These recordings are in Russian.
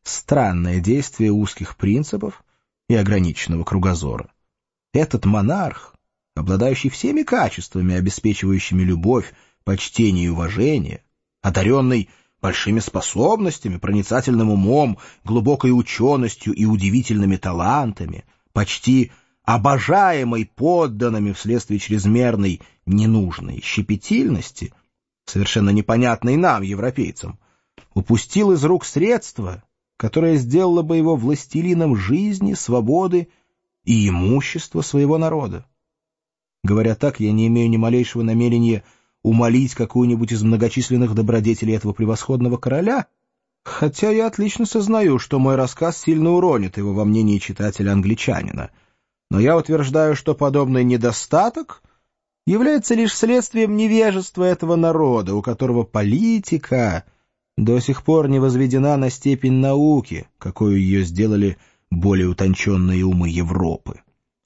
Странное действие узких принципов и ограниченного кругозора. Этот монарх, обладающий всеми качествами, обеспечивающими любовь, почтение и уважение, одаренный большими способностями, проницательным умом, глубокой ученостью и удивительными талантами, почти обожаемый подданными вследствие чрезмерной ненужной щепетильности, совершенно непонятной нам, европейцам, упустил из рук средства, которое сделало бы его властелином жизни, свободы и имущества своего народа. Говоря так, я не имею ни малейшего намерения умолить какую-нибудь из многочисленных добродетелей этого превосходного короля, хотя я отлично сознаю, что мой рассказ сильно уронит его во мнении читателя-англичанина. Но я утверждаю, что подобный недостаток является лишь следствием невежества этого народа, у которого политика до сих пор не возведена на степень науки, какую ее сделали более утонченные умы Европы.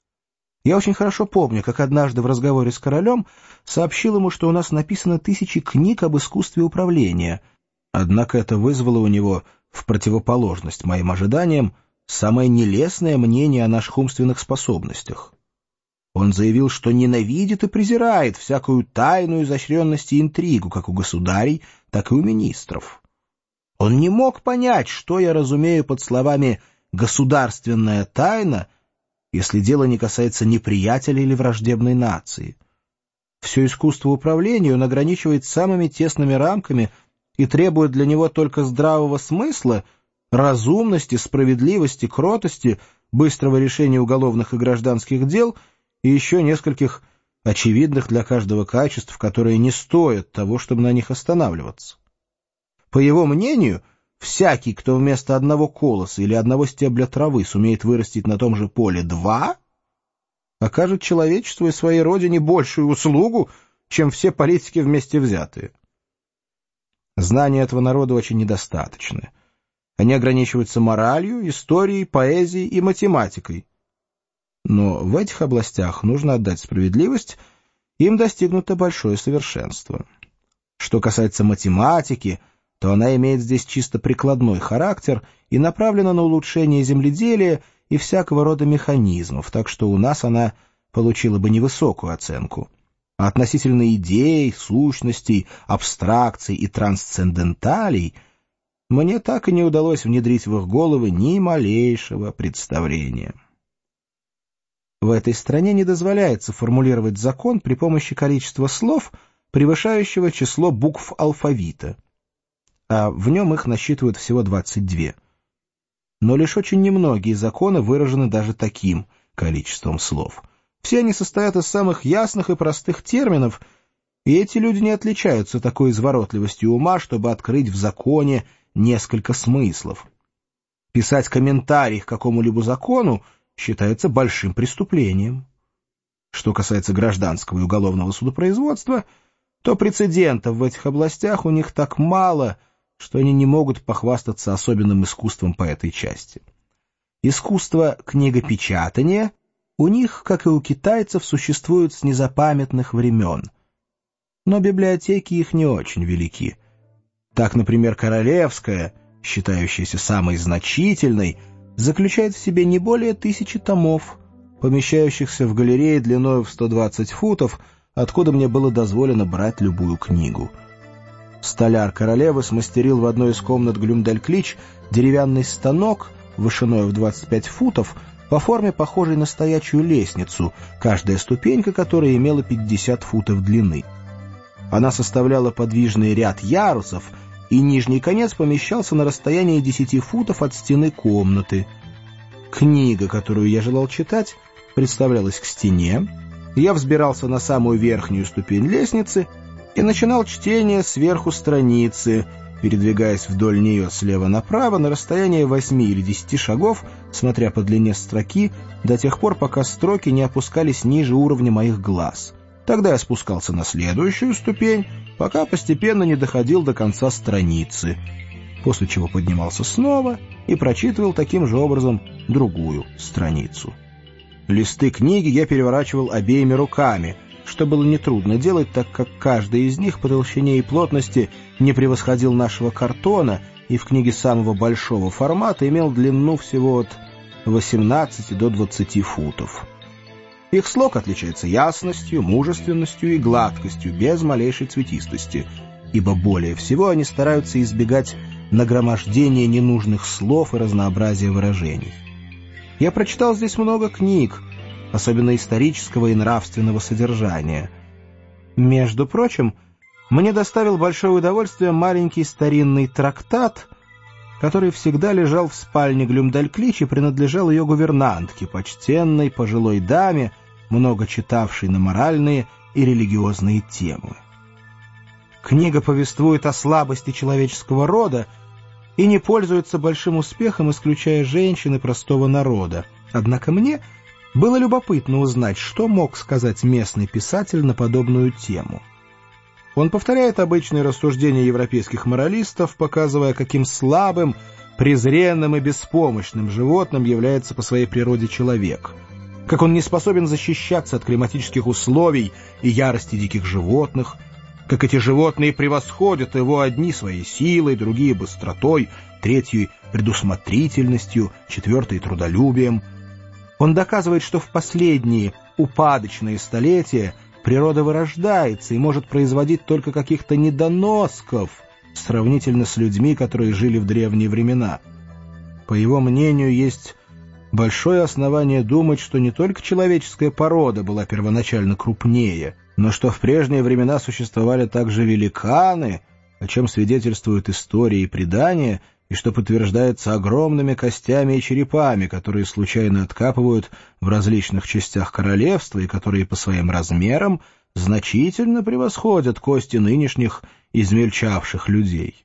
Я очень хорошо помню, как однажды в разговоре с королем сообщил ему, что у нас написано 1000 книг об искусстве управления, однако это вызвало у него, в противоположность моим ожиданиям, самое нелестное мнение о наших умственных способностях. Он заявил, что ненавидит и презирает всякую тайную изощренность и интригу, как у государей, так и у министров. Он не мог понять, что я разумею под словами «государственная тайна», если дело не касается неприятеля или враждебной нации. Все искусство управления он ограничивает самыми тесными рамками и требует для него только здравого смысла, разумности, справедливости, кротости, быстрого решения уголовных и гражданских дел и еще нескольких очевидных для каждого качеств, которые не стоят того, чтобы на них останавливаться. По его мнению, всякий, кто вместо одного колоса или одного стебля травы сумеет вырастить на том же поле 2, окажет человечеству и своей родине большую услугу, чем все политики вместе взятые. Знания этого народа очень недостаточны. Они ограничиваются моралью, историей, поэзией и математикой. Но в этих областях, нужно отдать справедливость, им достигнуто большое совершенство. Что касается математики, то она имеет здесь чисто прикладной характер и направлена на улучшение земледелия и всякого рода механизмов, так что у нас она получила бы невысокую оценку. А относительно идей, сущностей, абстракций и трансценденталей мне так и не удалось внедрить в их головы ни малейшего представления. В этой стране не дозволяется формулировать закон при помощи количества слов, превышающего число букв алфавита, а в нем их насчитывают всего 22. Но лишь очень немногие законы выражены даже таким количеством слов. Все они состоят из самых ясных и простых терминов, и эти люди не отличаются такой изворотливостью ума, чтобы открыть в законе несколько смыслов. Писать комментарий к какому-либо закону считается большим преступлением. Что касается гражданского и уголовного судопроизводства, то прецедентов в этих областях у них так мало, что они не могут похвастаться особенным искусством по этой части. Искусство книгопечатания у них, как и у китайцев, существует с незапамятных времен. Но библиотеки их не очень велики. Так, например, Королевская, считающаяся самой значительной, заключает в себе не более 1000 томов, помещающихся в галерее длиною в 120 футов, откуда мне было дозволено брать любую книгу. Столяр королевы смастерил в одной из комнат Глюмдальклич деревянный станок вышиною в 25 футов, по форме похожей на стоячую лестницу, каждая ступенька которой имела 50 футов длины. Она составляла подвижный ряд ярусов, и нижний конец помещался на расстоянии 10 футов от стены комнаты. Книга, которую я желал читать, представлялась к стене. Я взбирался на самую верхнюю ступень лестницы и начинал чтение сверху страницы, передвигаясь вдоль нее слева направо на расстояние 8 или 10 шагов, смотря по длине строки, до тех пор, пока строки не опускались ниже уровня моих глаз. Тогда я спускался на следующую ступень, пока постепенно не доходил до конца страницы, после чего поднимался снова и прочитывал таким же образом другую страницу. Листы книги я переворачивал обеими руками, что было нетрудно делать, так как каждый из них по толщине и плотности не превосходил нашего картона и в книге самого большого формата имел длину всего от 18 до 20 футов. Их слог отличается ясностью, мужественностью и гладкостью, без малейшей цветистости, ибо более всего они стараются избегать нагромождения ненужных слов и разнообразия выражений. Я прочитал здесь много книг, особенно исторического и нравственного содержания. Между прочим, мне доставил большое удовольствие маленький старинный трактат, который всегда лежал в спальне Глюмдальклич и принадлежал ее гувернантке, почтенной пожилой даме, много читавшей на моральные и религиозные темы. Книга повествует о слабости человеческого рода и не пользуется большим успехом, исключая женщин и простого народа. Однако мне было любопытно узнать, что мог сказать местный писатель на подобную тему. Он повторяет обычные рассуждения европейских моралистов, показывая, каким слабым, презренным и беспомощным животным является по своей природе человек, как он не способен защищаться от климатических условий и ярости диких животных, как эти животные превосходят его одни своей силой, другие быстротой, третьи предусмотрительностью, четвертые трудолюбием. Он доказывает, что в последние упадочные столетия природа вырождается и может производить только каких-то недоносков сравнительно с людьми, которые жили в древние времена. По его мнению, есть большое основание думать, что не только человеческая порода была первоначально крупнее, но что в прежние времена существовали также великаны, о чем свидетельствуют истории и предания, и что подтверждается огромными костями и черепами, которые случайно откапывают в различных частях королевства и которые по своим размерам значительно превосходят кости нынешних измельчавших людей.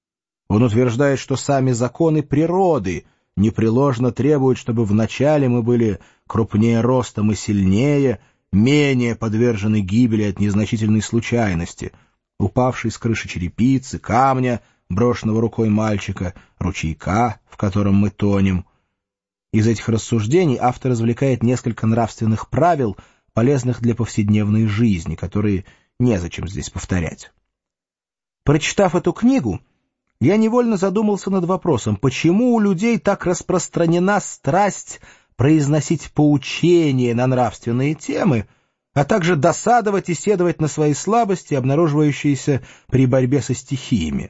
Он утверждает, что сами законы природы непреложно требуют, чтобы вначале мы были крупнее ростом и сильнее, менее подвержены гибели от незначительной случайности, упавшей с крыши черепицы, камня, брошенного рукой мальчика, ручейка, в котором мы тонем. Из этих рассуждений автор извлекает несколько нравственных правил, полезных для повседневной жизни, которые незачем здесь повторять. Прочитав эту книгу, я невольно задумался над вопросом, почему у людей так распространена страсть произносить поучения на нравственные темы, а также досадовать и седовать на свои слабости, обнаруживающиеся при борьбе со стихиями.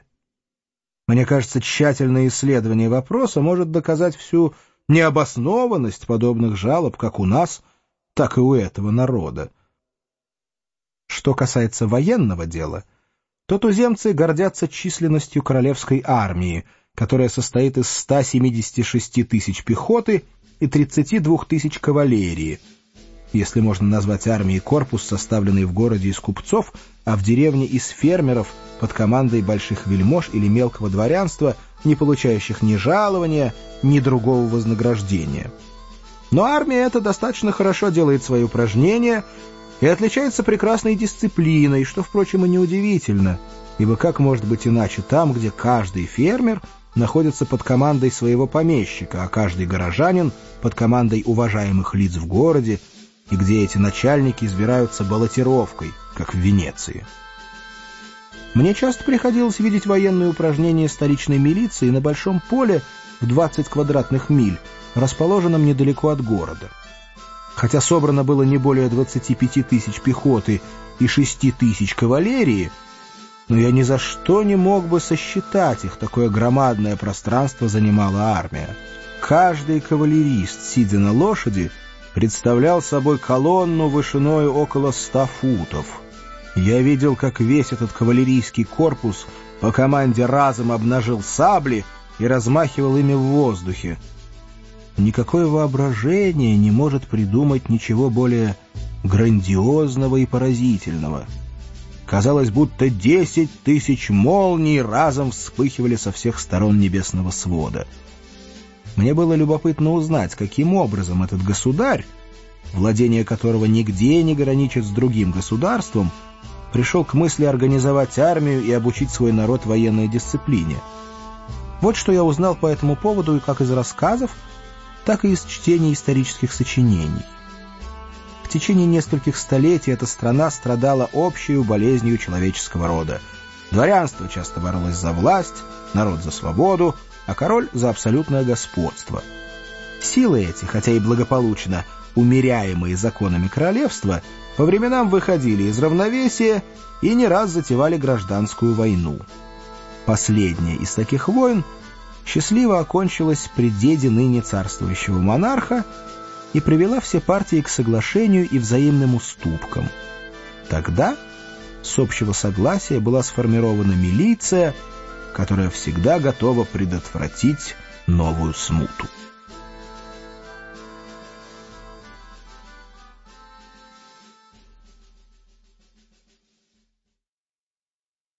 Мне кажется, тщательное исследование вопроса может доказать всю необоснованность подобных жалоб как у нас, так и у этого народа. Что касается военного дела, то туземцы гордятся численностью королевской армии, которая состоит из 176 тысяч пехоты и 32 тысяч кавалерии, если можно назвать армией корпус, составленный в городе из купцов, а в деревне из фермеров под командой больших вельмож или мелкого дворянства, не получающих ни жалования, ни другого вознаграждения. Но армия эта достаточно хорошо делает свои упражнения и отличается прекрасной дисциплиной, что, впрочем, и неудивительно, ибо как может быть иначе там, где каждый фермер находится под командой своего помещика, а каждый горожанин под командой уважаемых лиц в городе, и где эти начальники избираются баллотировкой, как в Венеции. Мне часто приходилось видеть военные упражнения столичной милиции на большом поле в 20 квадратных миль, расположенном недалеко от города. Хотя собрано было не более 25 тысяч пехоты и 6 тысяч кавалерии, но я ни за что не мог бы сосчитать их, такое громадное пространство занимала армия. Каждый кавалерист, сидя на лошади, представлял собой колонну вышиной около 100 футов. Я видел, как весь этот кавалерийский корпус по команде разом обнажил сабли и размахивал ими в воздухе. Никакое воображение не может придумать ничего более грандиозного и поразительного. Казалось, будто 10 тысяч молний разом вспыхивали со всех сторон небесного свода. Мне было любопытно узнать, каким образом этот государь, владение которого нигде не граничит с другим государством, пришел к мысли организовать армию и обучить свой народ военной дисциплине. Вот что я узнал по этому поводу как из рассказов, так и из чтения исторических сочинений. В течение нескольких столетий эта страна страдала общей болезнью человеческого рода. Дворянство часто боролось за власть, народ за свободу, а король за абсолютное господство. Силы эти, хотя и благополучно умеряемые законами королевства, по временам выходили из равновесия и не раз затевали гражданскую войну. Последняя из таких войн счастливо окончилась при деде ныне царствующего монарха и привела все партии к соглашению и взаимным уступкам. Тогда с общего согласия была сформирована милиция, которая всегда готова предотвратить новую смуту.